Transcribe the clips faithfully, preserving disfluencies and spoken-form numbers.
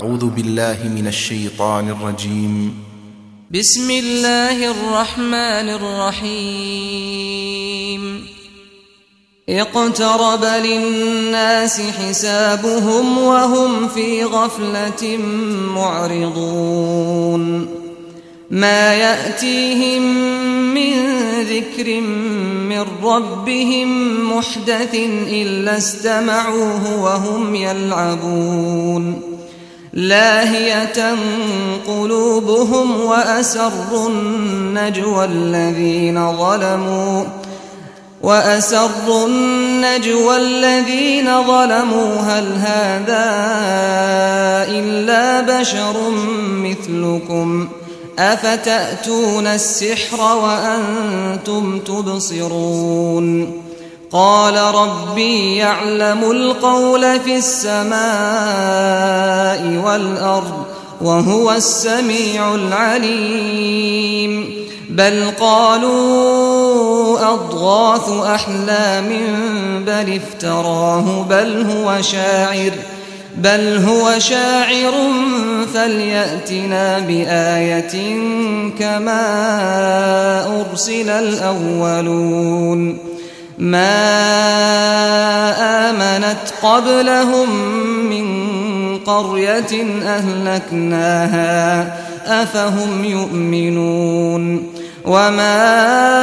أعوذ بالله من الشيطان الرجيم. بسم الله الرحمن الرحيم. اقترب للناس حسابهم وهم في غفلة معرضون. ما يأتيهم من ذكر من ربهم محدث إلا استمعوه وهم يلعبون. لاهية قلوبهم وأسروا النجوى الذين ظلموا وأسروا النجوى الذين ظلموا هل هذا إلا بشر مثلكم أفتأتون السحر وأنتم تبصرون. قال ربي يعلم القول في السماء والأرض وهو السميع العليم. بل قالوا أضغاث أحلام بل افتراه بل هو شاعر بل هو شاعر فليأتنا بآية كما أرسل الأولون. ما آمنت قبلهم من قرية أهلكناها أفهم يؤمنون. وما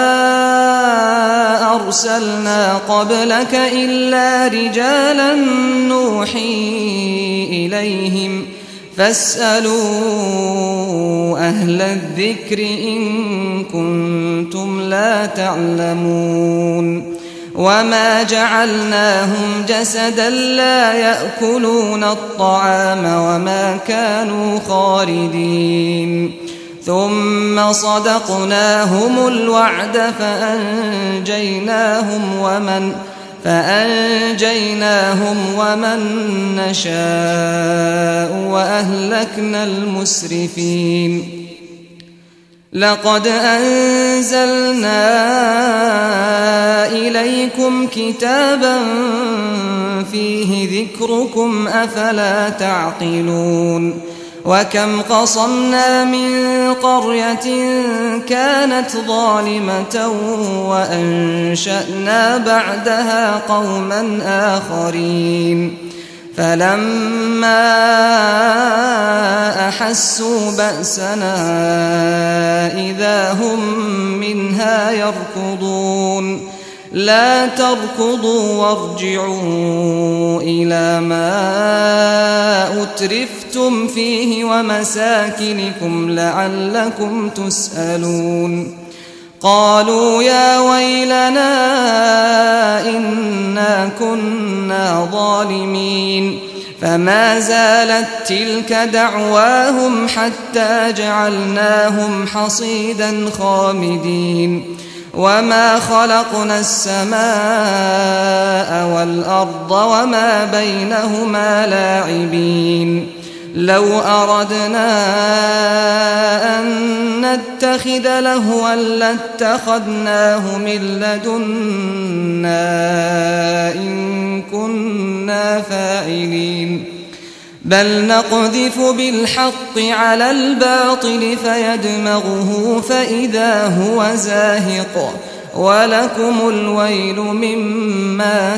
أرسلنا قبلك إلا رجالا نوحي إليهم فاسألوا أهل الذكر إن كنتم لا تعلمون. وما جعلناهم جسدا لا يأكلون الطعام وما كانوا خالدين. ثم صدقناهم الوعد فأنجيناهم ومن فأنجيناهم ومن نشاء وأهلكنا المسرفين. لقد أنزلنا إليكم كتابا فيه ذكركم أفلا تعقلون. وكم قصمنا من قرية كانت ظالمة وأنشأنا بعدها قوما آخرين. فلما أحسوا بأسنا إذا هم منها يركضون. لا تركضوا وارجعوا إلى ما أترفتم فيه ومساكنكم لعلكم تسألون. قالوا يا ويلنا إنا كنا ظالمين. فما زالت تلك دعواهم حتى جعلناهم حصيدا خامدين. وما خلقنا السماء والأرض وما بينهما لاعبين. لو أردنا أن نتخذ لهوا لاتخذناه من لدنا إن كنا فاعلين. بل نقذف بالحق على الباطل فيدمغه فإذا هو زاهق ولكم الويل مما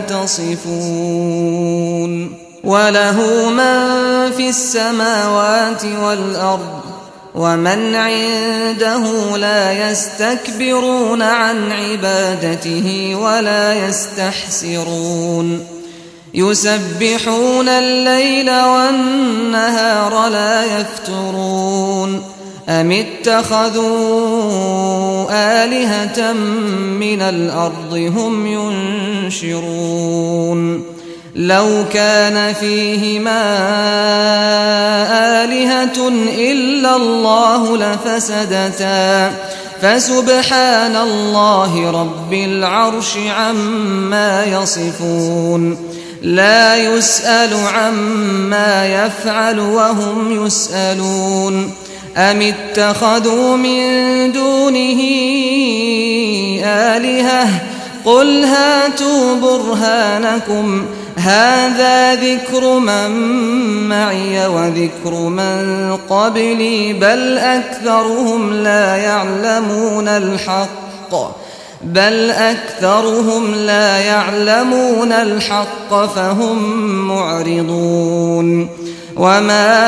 تصفون. وله من في السماوات والأرض ومن عنده لا يستكبرون عن عبادته ولا يستحسرون. يسبحون الليل والنهار لا يفترون. أم اتخذوا آلهة من الأرض هم ينشرون. لو كان فيهما آلهة إلا الله لفسدتا فسبحان الله رب العرش عما يصفون. لا يسأل عما يفعل وهم يسألون. أم اتخذوا من دونه آلهة قل هاتوا برهانكم هذا ذكر من معي وذكر من قبلي بل أكثرهم لا يعلمون الحق بل أكثرهم لا يعلمون الحق فهم معرضون وما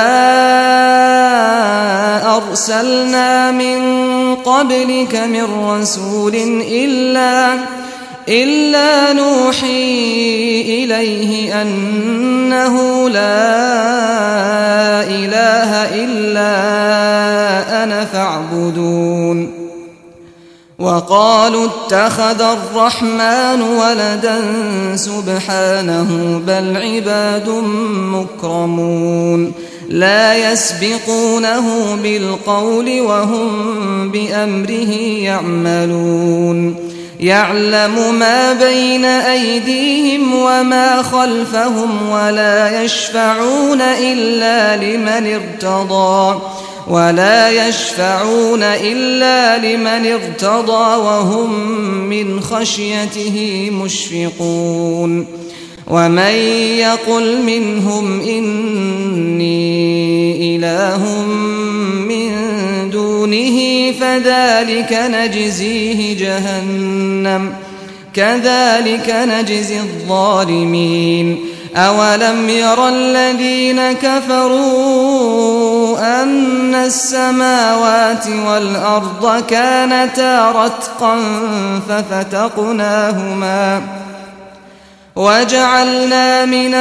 أرسلنا من قبلك من رسول إلا إلا نوحي إليه أنه لا إله إلا أنا فاعبدون وقالوا اتخذ الرحمن ولدا سبحانه بل عباد مكرمون لا يسبقونه بالقول وهم بأمره يعملون يعلم ما بين أيديهم وما خلفهم ولا يشفعون إلا لمن ارتضى ولا يشفعون إلا لمن ارتضى وهم من خشيته مشفقون ومن يقل منهم إني إله من دونه فذلك نجزيه جهنم كذلك نجزي الظالمين أولم ير الذين كفروا أن السماوات والأرض كانتا رتقا ففتقناهما وجعلنا من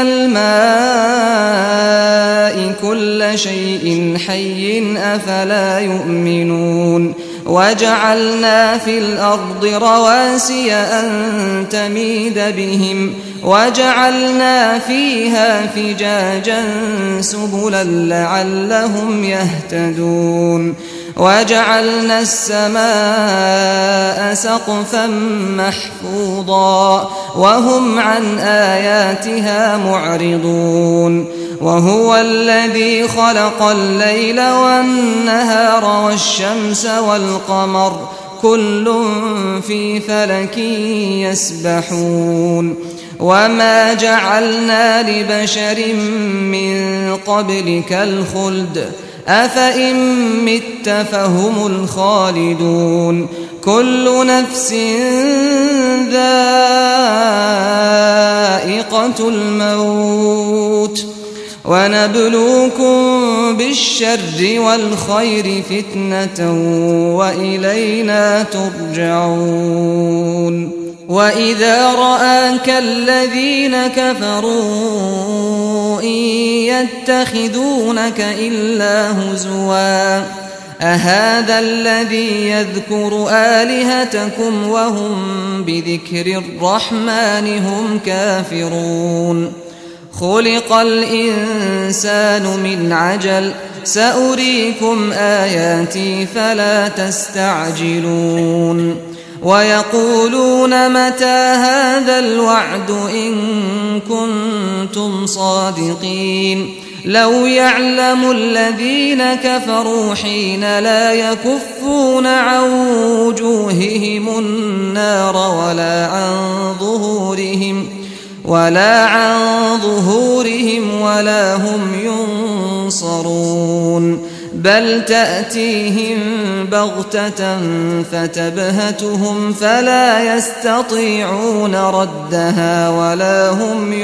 الماء كل شيء حي أفلا يؤمنون وجعلنا في الأرض رواسي أن تميد بهم وجعلنا فيها فجاجا سبلا لعلهم يهتدون وجعلنا السماء سقفا محفوظا وهم عن آياتها معرضون وهو الذي خلق الليل والنهار والشمس والقمر كل في فلك يسبحون وما جعلنا لبشر من قبلك الخلد أفإن مت فهم الخالدون كل نفس ذائقة الموت ونبلوكم بالشر والخير فتنة وإلينا ترجعون وإذا رآك الذين كفروا إن يتخذونك إلا هزوا أهذا الذي يذكر آلهتكم وهم بذكر الرحمن هم كافرون خلق الإنسان من عجل سأريكم آياتي فلا تستعجلون ويقولون متى هذا الوعد إن كنتم صادقين لو يعلم الذين كفروا حين لا يكفون عن وجوههم النار ولا عن ظهورهم ولا عن ظهورهم ولا هم ينصرون بل تأتيهم بغتة فتبهتهم فلا يستطيعون ردها ولا هم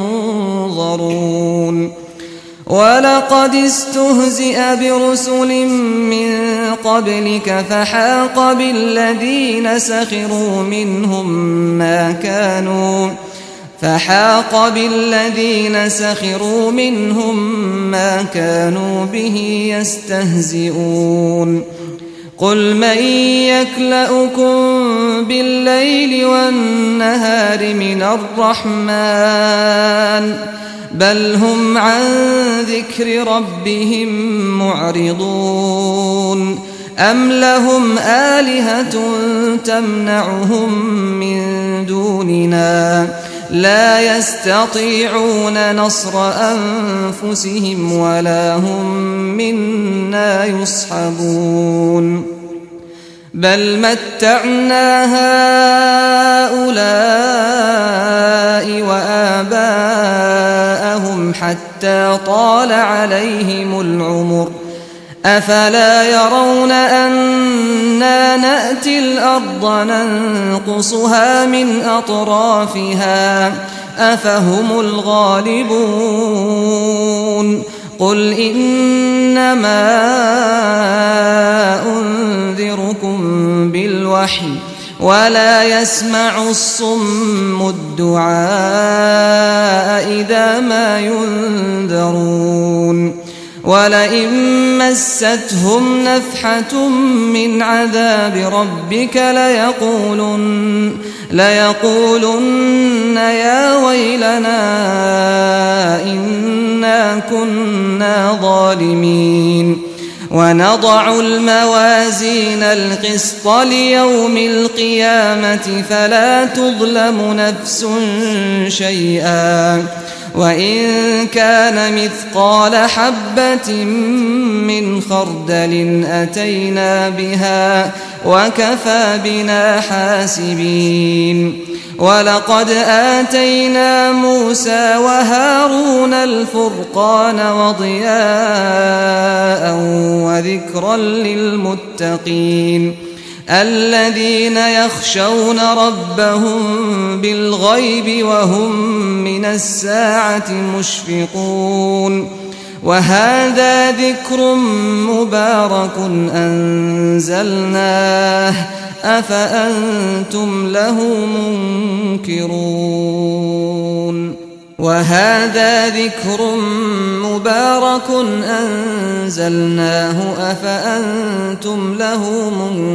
ينظرون ولقد استهزئ برسل من قبلك فحاق بالذين سخروا منهم ما كانوا فحاق بالذين سخروا منهم ما كانوا به يستهزئون قل من يكلؤكم بالليل والنهار من الرحمن بل هم عن ذكر ربهم معرضون أم لهم آلهة تمنعهم من دوننا لا يستطيعون نصر أنفسهم ولا هم منا يصحبون بل متعنا هؤلاء وآباءهم حتى طال عليهم العمر أفلا يرون أنا نأتي الأرض ننقصها من أطرافها أفهم الغالبون قل إنما أنذركم بالوحي ولا يسمع الصم الدعاء إذا ما ينذرون ولئن مستهم نفحة من عذاب ربك ليقولن, ليقولن يا ويلنا إنا كنا ظالمين ونضع الموازين القسط ليوم القيامة فلا تظلم نفس شيئا وإن كان مثقال حبة من خردل أتينا بها وكفى بنا حاسبين ولقد آتينا موسى وهارون الفرقان وضياء وذكرا للمتقين الذين يخشون ربهم بالغيب وهم من الساعة مشفقون وهذا ذكر مبارك أنزلناه أفأنتم له منكرون وهذا ذكر مبارك أنزلناه أفأنتم له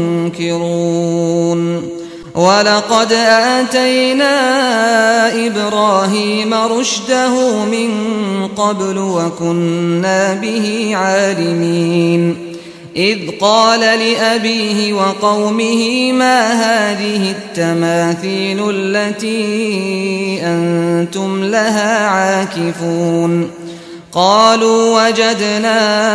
منكرون ولقد آتينا إبراهيم رشده من قبل وكنا به عالمين إذ قال لأبيه وقومه ما هذه التماثيل التي أنتم لها عاكفون قالوا وجدنا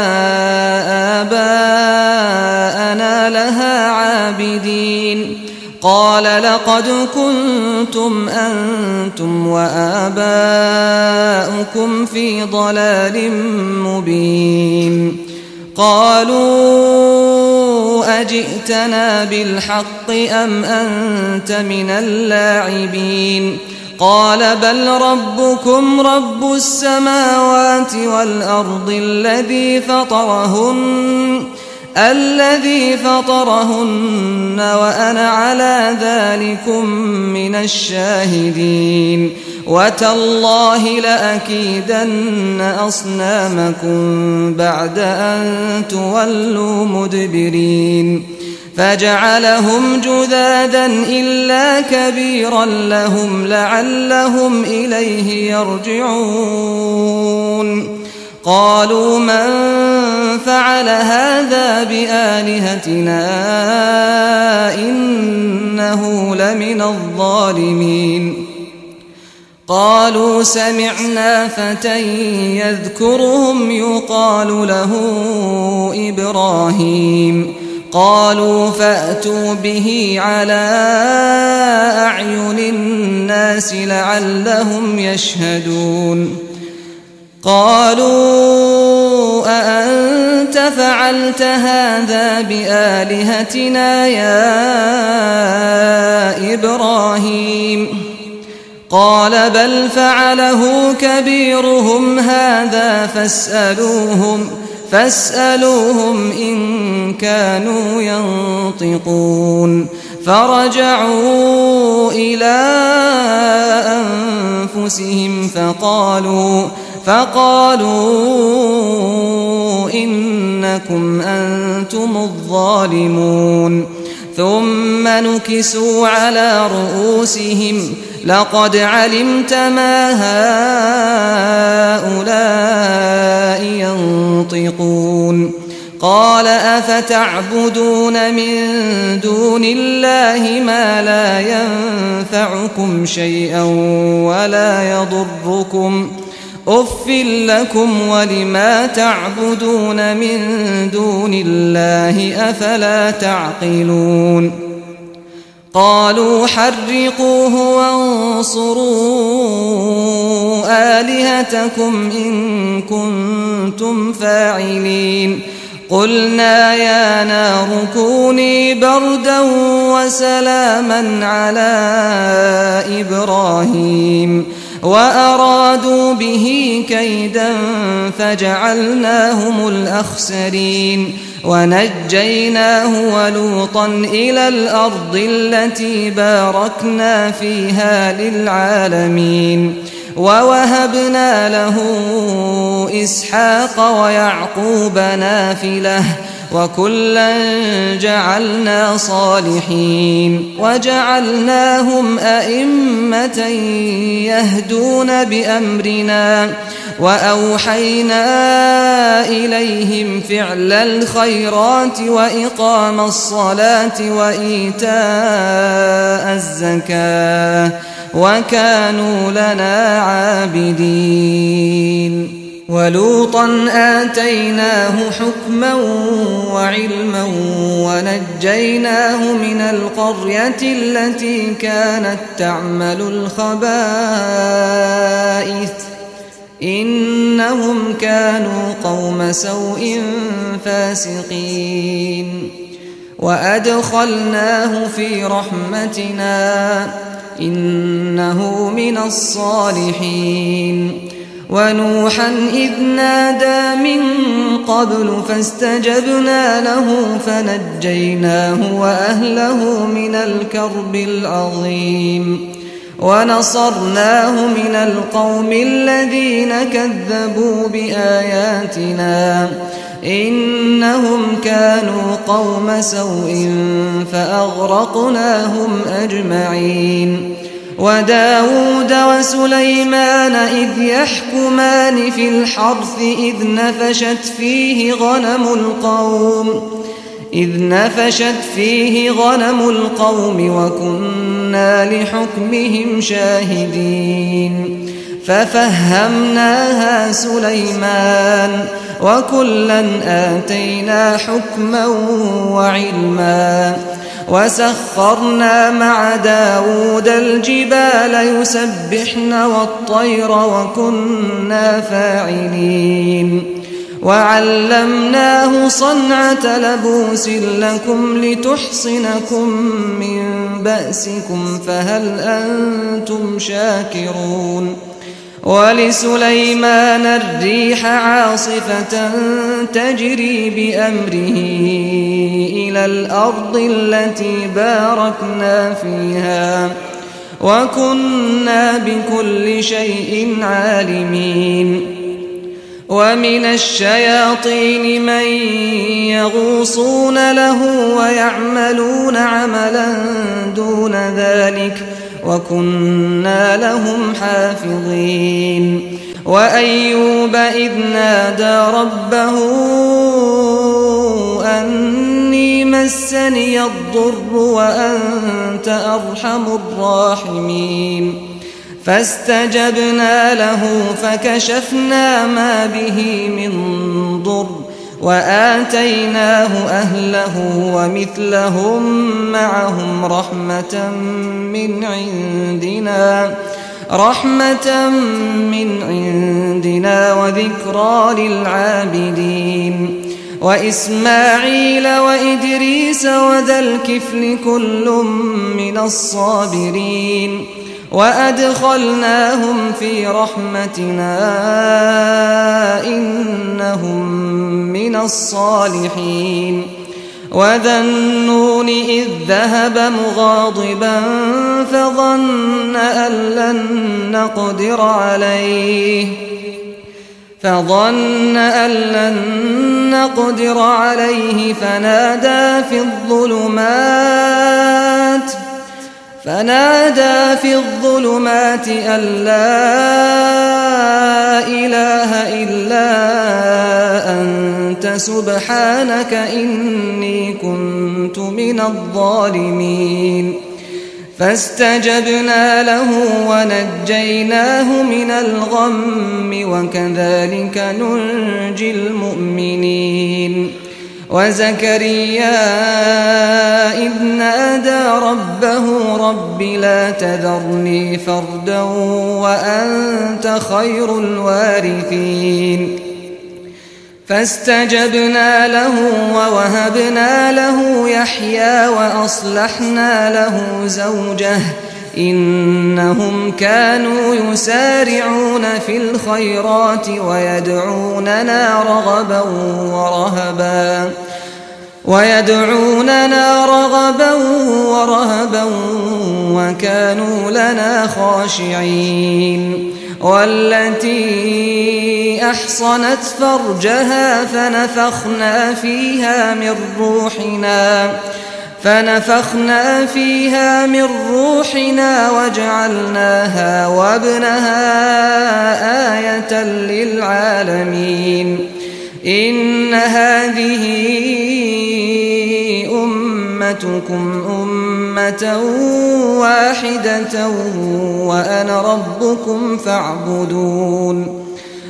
آباءنا لها عابدين قال لقد كنتم أنتم وآباؤكم في ضلال مبين قالوا أجئتنا بالحق أم أنت من اللاعبين قال بل ربكم رب السماوات والأرض الذي فطرهن الذي فطرهن وأنا على ذلكم من الشاهدين وتالله لأكيدن أصنامكم بعد أن تولوا مدبرين فجعلهم جذاذا إلا كبيرا لهم لعلهم إليه يرجعون قالوا من فعل هذا بآلهتنا إنه لمن الظالمين قالوا سمعنا فتى يذكرهم يقال له إبراهيم قالوا فأتوا به على أعين الناس لعلهم يشهدون قالوا أأنت فعلت هذا بآلهتنا يا إبراهيم قال بل فعله كبيرهم هذا فاسألوهم فاسألوهم إن كانوا ينطقون فرجعوا إلى أنفسهم فقالوا فقالوا إنكم أنتم الظالمون ثم نكسوا على رؤوسهم لقد علمت ما هؤلاء ينطقون قال أفتعبدون من دون الله ما لا ينفعكم شيئا ولا يضركم أف لكم ولما تعبدون من دون الله أفلا تعقلون قالوا حرقوه وانصروا آلهتكم إن كنتم فاعلين قلنا يا نار كوني بردا وسلاما على إبراهيم وأرادوا به كيدا فجعلناهم الأخسرين ونجيناه ولوطا إلى الأرض التي باركنا فيها للعالمين ووهبنا له إسحاق ويعقوب نافلة وكلا جعلنا صالحين وجعلناهم أئمة يهدون بأمرنا وأوحينا إليهم فعل الخيرات وإقام الصلاة وإيتاء الزكاة وكانوا لنا عابدين ولوطا آتيناه حكما وعلما ونجيناه من القرية التي كانت تعمل الخبائث إنهم كانوا قوم سوء فاسقين وأدخلناه في رحمتنا إنه من الصالحين ونوحا إذ نادى من قبل فاستجبنا له فنجيناه وأهله من الكرب العظيم ونصرناه من القوم الذين كذبوا بآياتنا إنهم كانوا قوم سوء فأغرقناهم أجمعين وداود وسليمان إذ يحكمان في الحرث إذ نفشت فيه غنم القوم إذ نفشت فيه غنم القوم وكنا لحكمهم شاهدين ففهمناها سليمان وكلا آتينا حكما وعلما وسخرنا مع داود الجبال يسبحن والطير وكنا فاعلين وعلمناه صنعة لبوس لكم لتحصنكم من بأسكم فهل أنتم شاكرون ولسليمان الريح عاصفة تجري بأمره إلى الأرض التي باركنا فيها وكنا بكل شيء عالمين ومن الشياطين من يغوصون له ويعملون عملا دون ذلك وكنا لهم حافظين وأيوب إذ نادى ربه أني مسني الضر وأنت أرحم الراحمين فاستجبنا له فكشفنا ما به من ضر وآتيناه أهله ومثلهم معهم رحمة من عندنا رحمة من عندنا وذكرى للعابدين وإسماعيل وإدريس وذا الكفل كل من الصابرين وأدخلناهم في رحمتنا إنهم من الصالحين وذا النون إذ ذهب مغاضبا فظن أن لن نقدر عليه فظن أن لن نقدر عليه فنادى في الظلمات فنادى في الظلمات أن لا إله إلا أنت سبحانك إني كنت من الظالمين فاستجبنا له ونجيناه من الغم وكذلك ننجي المؤمنين وزكريا إذ نادى ربه رب لا تذرني فردا وأنت خير الوارثين فاستجبنا له ووهبنا له يحيى وأصلحنا له زوجه إنهم كانوا يسارعون في الخيرات ويدعوننا رغبا ورهبا ويدعوننا رغبا ورهبا وكانوا لنا خاشعين والتي أحصنت فرجها فنفخنا فيها من روحنا فنفخنا فيها من روحنا وجعلناها وابنها آية للعالمين إن هذه أمتكم أمة واحدة وأنا ربكم فاعبدون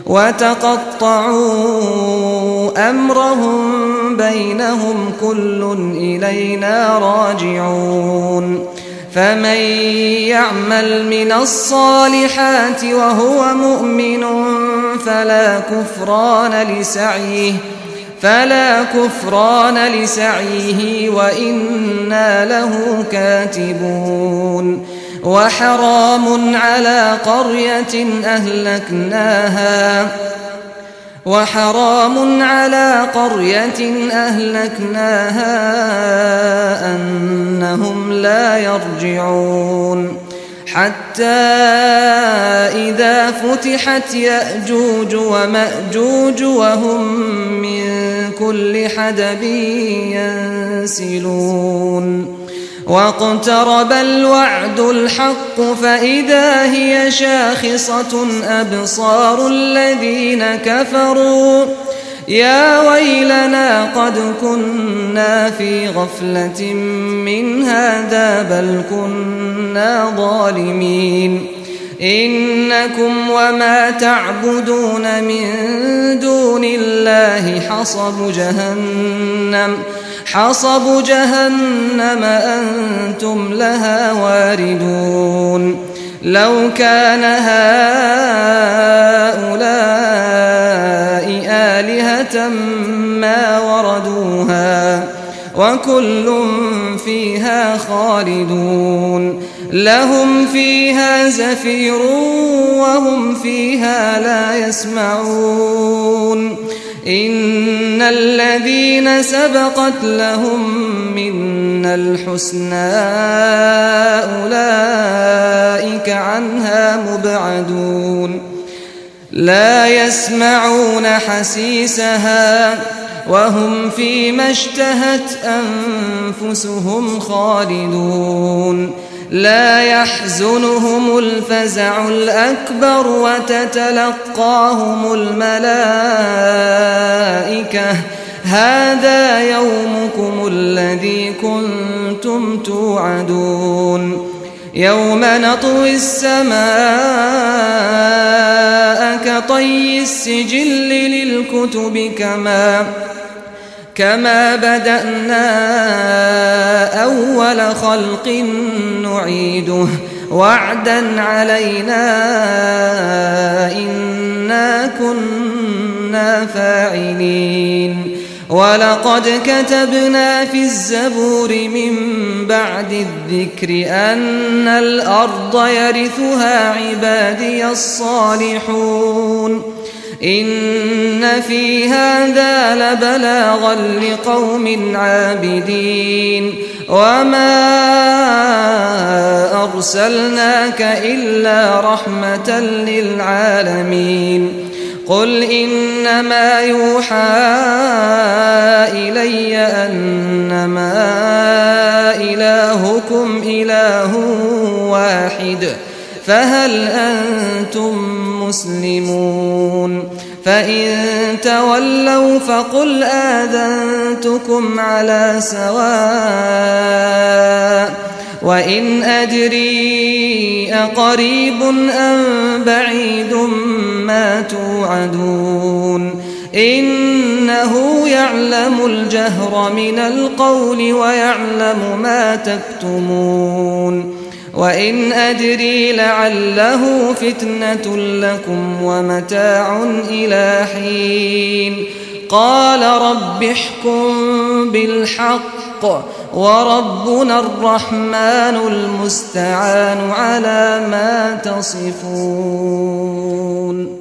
وتقطعوا أمرهم بينهم كل إلينا راجعون فمن يعمل من الصالحات وهو مؤمن فلا كفران لسعيه فلا كفران لسعيه وإنا له كاتبون وحرام على قرية أهلكناها وحرام على قرية أهلكناها أنهم لا يرجعون حتى إذا فتحت يأجوج ومأجوج وهم من كل حدب ينسلون واقترب الوعد الحق فإذا هي شاخصة أبصار الذين كفروا يا ويلنا قد كنا في غفلة من هذا بل كنا ظالمين إنكم وما تعبدون من دون الله حصب جهنم حصب جهنم أنتم لها واردون لو كان هؤلاء آلهة ما وردوها وكل فيها خالدون لهم فيها زفير وهم فيها لا يسمعون إن الذين سبقت لهم منا الحسنى أولئك عنها مبعدون لا يسمعون حسيسها وهم فيما اشتهت أنفسهم خالدون لا يحزنهم الفزع الأكبر وتتلقاهم الملائكة هذا يومكم الذي كنتم توعدون يوم نطوي السماء كطي السجل للكتب كما كما بدأنا أول خلق نعيده وعدا علينا إنا كنا فاعلين ولقد كتبنا في الزبور من بعد الذكر أن الأرض يرثها عبادي الصالحون إن في هذا لبلاغا لقوم عابدين وما أرسلناك إلا رحمة للعالمين قل إنما يوحى إلي أنما إلهكم إله واحد فهل أنتم مسلمون فإن تولوا فقل آذنتكم على سواء وإن أدري أقريب أم بعيد ما توعدون إنه يعلم الجهر من القول ويعلم ما تكتمون وإن أدري لعله فتنة لكم ومتاع إلى حين قال رب احكم بالحق وربنا الرحمن المستعان على ما تصفون.